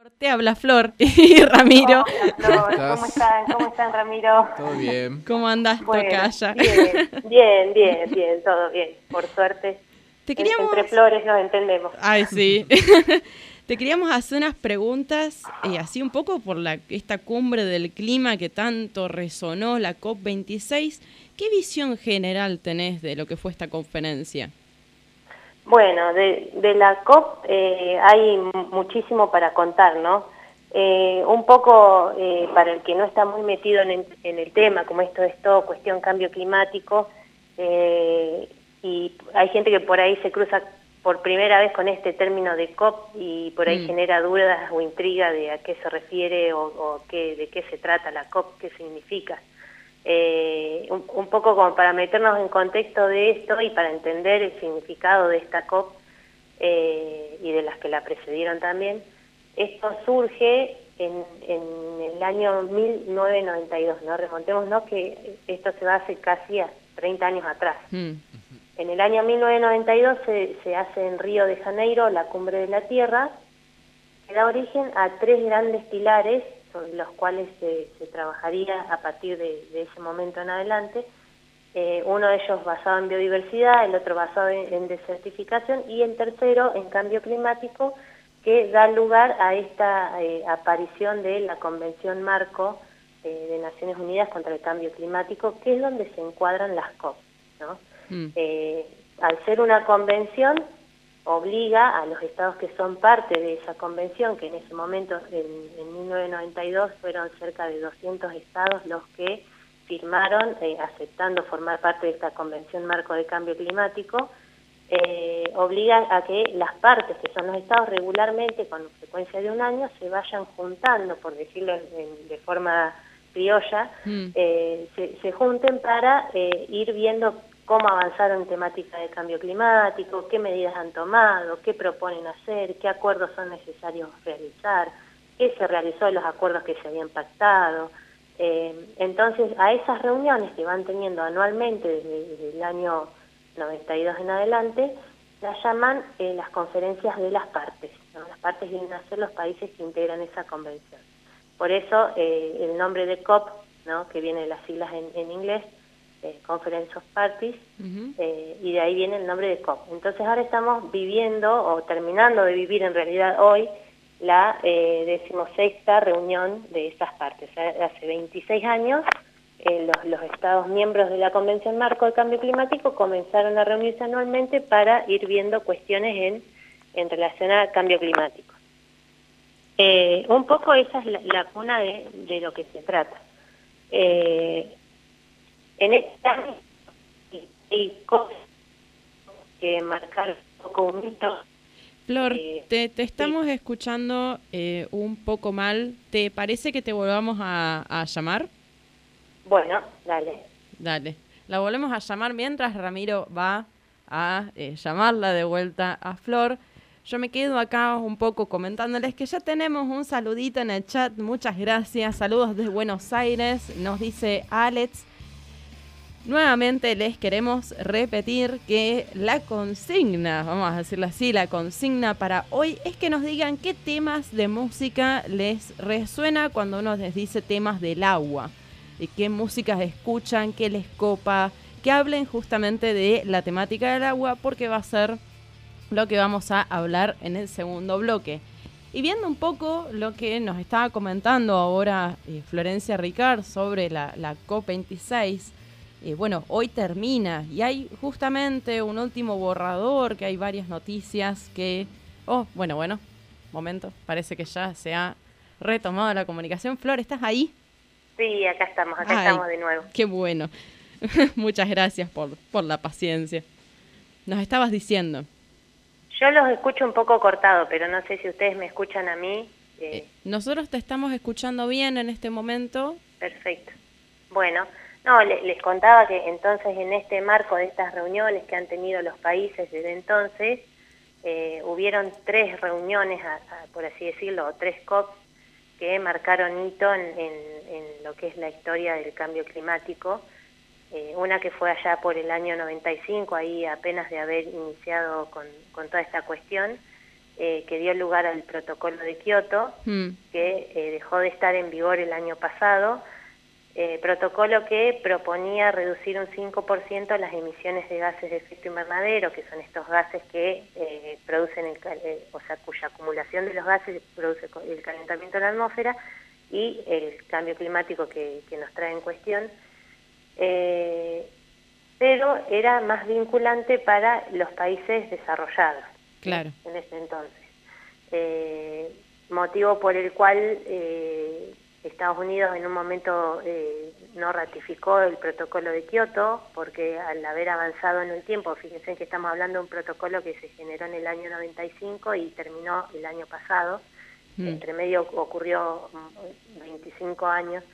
Te habla Flor y Ramiro. Hola, Flor. ¿Cómo están? ¿Cómo están, Ramiro? Todo bien. ¿Cómo andás, Bueno, tocaya? bien, todo bien, por suerte. Te Entre queríamos... flores nos entendemos. Ay, sí. Te queríamos hacer unas preguntas, así un poco por esta cumbre del clima que tanto resonó, la COP26. ¿Qué visión general tenés de lo que fue esta conferencia? Bueno, de la COP hay muchísimo para contar, ¿no? Un poco para el que no está muy metido en el tema, como esto es todo cuestión cambio climático, y hay gente que por ahí se cruza por primera vez con este término de COP y por ahí genera dudas o intriga de a qué se refiere o de qué se trata la COP, qué significa. Un poco como para meternos en contexto de esto y para entender el significado de esta COP y de las que la precedieron también. Esto surge en el año 1992, ¿no? Remontémonos que esto se va hace casi a 30 años atrás. En el año 1992 se hace en Río de Janeiro la Cumbre de la Tierra, que da origen a tres grandes pilares sobre los cuales se trabajaría a partir de ese momento en adelante. Uno de ellos basado en biodiversidad, el otro basado en desertificación y el tercero en cambio climático, que da lugar a esta aparición de la Convención Marco de Naciones Unidas contra el Cambio Climático, que es donde se encuadran las COP, ¿no? Al ser una convención, obliga a los estados que son parte de esa convención, que en ese momento, en 1992, fueron cerca de 200 estados los que firmaron, aceptando formar parte de esta Convención Marco de Cambio Climático, obliga a que las partes, que son los estados, regularmente, con frecuencia de un año, se vayan juntando, por decirlo de forma criolla, se junten para ir viendo cómo avanzaron en temática de cambio climático, qué medidas han tomado, qué proponen hacer, qué acuerdos son necesarios realizar, qué se realizó de los acuerdos que se habían pactado. Entonces, a esas reuniones que van teniendo anualmente desde el año 92 en adelante, las llaman las conferencias de las partes, ¿no? Las partes vienen a ser los países que integran esa convención. Por eso el nombre de COP, ¿no? Que viene de las siglas en inglés, Conference of Parties, y de ahí viene el nombre de COP. Entonces ahora estamos viviendo, o terminando de vivir en realidad hoy, la 16ª reunión de esas partes. Hace 26 años los Estados miembros de la Convención Marco de Cambio Climático comenzaron a reunirse anualmente para ir viendo cuestiones en relación al cambio climático. Un poco esa es la cuna de lo que se trata. En este año hay cosas que marcaron un poco un hito. Flor, te estamos escuchando un poco mal. ¿Te parece que te volvamos a llamar? Bueno, dale. Dale. La volvemos a llamar mientras Ramiro va a llamarla de vuelta a Flor. Yo me quedo acá un poco comentándoles que ya tenemos un saludito en el chat. Muchas gracias. Saludos desde Buenos Aires. Nos dice Alex. Nuevamente les queremos repetir que la consigna, vamos a decirlo así, la consigna para hoy es que nos digan qué temas de música les resuena cuando uno les dice temas del agua. De qué músicas escuchan, qué les copa, que hablen justamente de la temática del agua, porque va a ser lo que vamos a hablar en el segundo bloque. Y viendo un poco lo que nos estaba comentando ahora Florencia Ricard sobre la COP26, bueno, hoy termina y hay justamente un último borrador, que hay varias noticias que... momento, parece que ya se ha retomado la comunicación. Flor, ¿estás ahí? Sí, acá estamos de nuevo. Qué bueno. Muchas gracias por la paciencia. Nos estabas diciendo. Yo los escucho un poco cortado, pero no sé si ustedes me escuchan a mí. Nosotros te estamos escuchando bien en este momento. Perfecto. Bueno, no, les contaba que entonces en este marco de estas reuniones que han tenido los países desde entonces, hubieron 3 reuniones, por así decirlo, o 3 COP, que marcaron hito en lo que es la historia del cambio climático. Una que fue allá por el año 95, ahí apenas de haber iniciado con toda esta cuestión, que dio lugar al protocolo de Kioto, que dejó de estar en vigor el año pasado, protocolo que proponía reducir un 5% las emisiones de gases de efecto invernadero, que son estos gases que producen, o sea, cuya acumulación de los gases produce el calentamiento de la atmósfera y el cambio climático que nos trae en cuestión, pero era más vinculante para los países desarrollados. Claro. En ese entonces. Motivo por el cual Estados Unidos en un momento no ratificó el protocolo de Kioto, porque al haber avanzado en el tiempo, fíjense que estamos hablando de un protocolo que se generó en el año 95 y terminó el año pasado, entre medio ocurrió 25 años,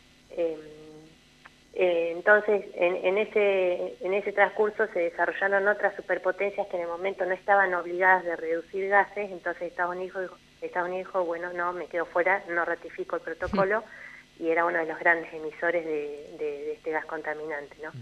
entonces en ese transcurso se desarrollaron otras superpotencias que en el momento no estaban obligadas de reducir gases, entonces Estados Unidos dijo, bueno, no, me quedo fuera, no ratifico el protocolo, y era uno de los grandes emisores de este gas contaminante, ¿no?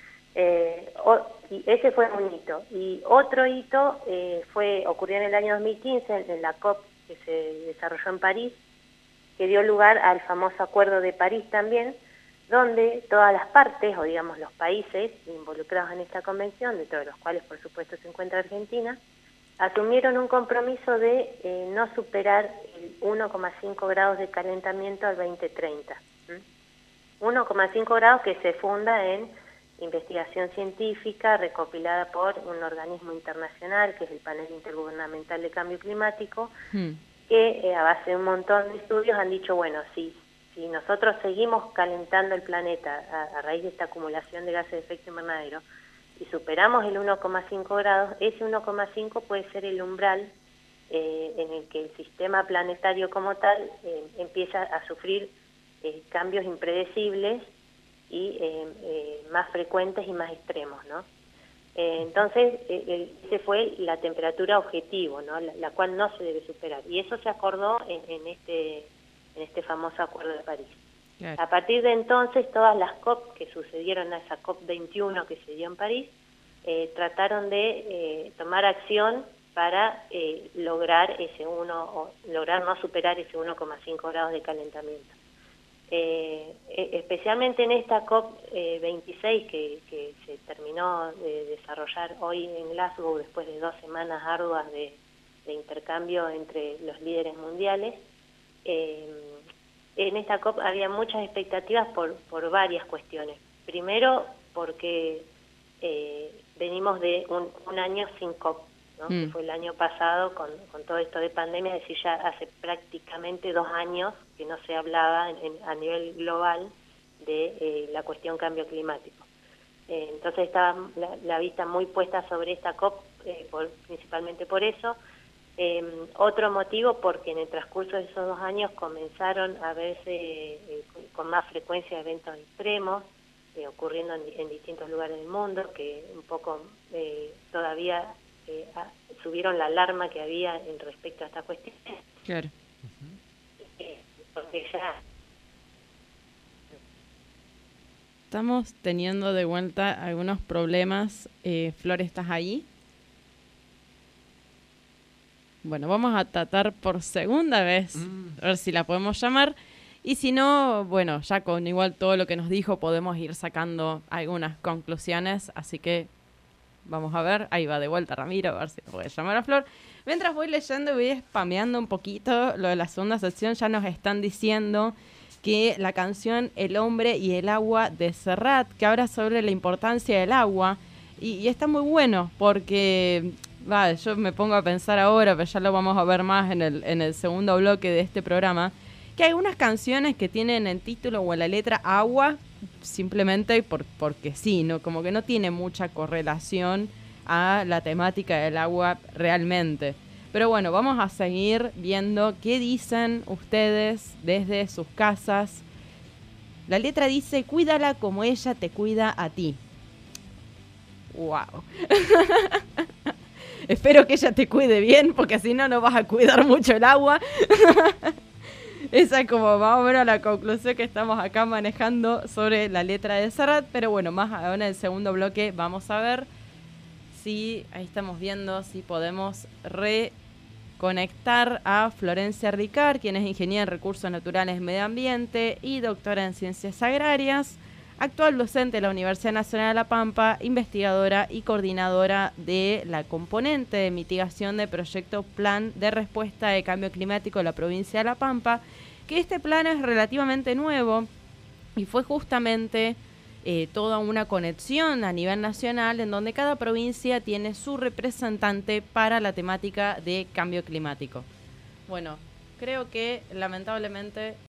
Y ese fue un hito. Y otro hito ocurrió en el año 2015, en la COP que se desarrolló en París, que dio lugar al famoso Acuerdo de París también, donde todas las partes, o digamos los países involucrados en esta convención, dentro de los cuales por supuesto se encuentra Argentina, asumieron un compromiso de no superar el 1,5 grados de calentamiento al 2030. 1,5 grados que se funda en investigación científica recopilada por un organismo internacional, que es el Panel Intergubernamental de Cambio Climático, que a base de un montón de estudios han dicho, bueno, si nosotros seguimos calentando el planeta a raíz de esta acumulación de gases de efecto invernadero y superamos el 1,5 grados, ese 1,5 puede ser el umbral en el que el sistema planetario como tal empieza a sufrir cambios impredecibles y más frecuentes y más extremos, ¿no? Entonces, ese fue la temperatura objetivo, ¿no? La cual no se debe superar. Y eso se acordó en este famoso Acuerdo de París. Claro. A partir de entonces, todas las COP que sucedieron a esa COP 21 que se dio en París, trataron de tomar acción para lograr lograr no superar ese 1,5 grados de calentamiento. Especialmente en esta COP 26 que se terminó de desarrollar hoy en Glasgow después de 2 semanas arduas de intercambio entre los líderes mundiales. En esta COP había muchas expectativas por varias cuestiones. Primero, porque venimos de un año sin COP, ¿no? Que fue el año pasado con todo esto de pandemia, es decir, ya hace prácticamente 2 años que no se hablaba a nivel global de la cuestión cambio climático. Entonces estaba la vista muy puesta sobre esta COP, principalmente por eso. Otro motivo, porque en el transcurso de esos 2 años comenzaron a verse con más frecuencia eventos extremos, ocurriendo en distintos lugares del mundo, que un poco todavía subieron la alarma que había en respecto a esta cuestión. Claro. Porque ya... Estamos teniendo de vuelta algunos problemas. Flor, ¿estás ahí? Bueno, vamos a tratar por segunda vez, a ver si la podemos llamar. Y si no, bueno, ya con igual todo lo que nos dijo podemos ir sacando algunas conclusiones. Así que vamos a ver. Ahí va de vuelta Ramiro, a ver si puede llamar a Flor. Mientras voy leyendo y voy spameando un poquito lo de la segunda sección, ya nos están diciendo que la canción El hombre y el agua de Serrat, que habla sobre la importancia del agua. Y está muy bueno porque... yo me pongo a pensar ahora, pero ya lo vamos a ver más en el segundo bloque de este programa, que hay unas canciones que tienen en título o en la letra agua, simplemente porque sí, ¿no? Como que no tiene mucha correlación a la temática del agua realmente. Pero bueno, vamos a seguir viendo qué dicen ustedes desde sus casas. La letra dice, cuídala como ella te cuida a ti. ¡Wow! Espero que ella te cuide bien, porque si no, no vas a cuidar mucho el agua. Esa es como más o menos la conclusión que estamos acá manejando sobre la letra de Serrat. Pero bueno, más ahora en el segundo bloque vamos a ver si, ahí estamos viendo, si podemos conectar a Florencia Ricard, quien es ingeniera en Recursos Naturales y Medio Ambiente y doctora en Ciencias Agrarias, actual docente de la Universidad Nacional de La Pampa, investigadora y coordinadora de la componente de mitigación de proyecto Plan de Respuesta de Cambio Climático de la provincia de La Pampa, que este plan es relativamente nuevo y fue justamente toda una conexión a nivel nacional en donde cada provincia tiene su representante para la temática de cambio climático. Bueno, creo que lamentablemente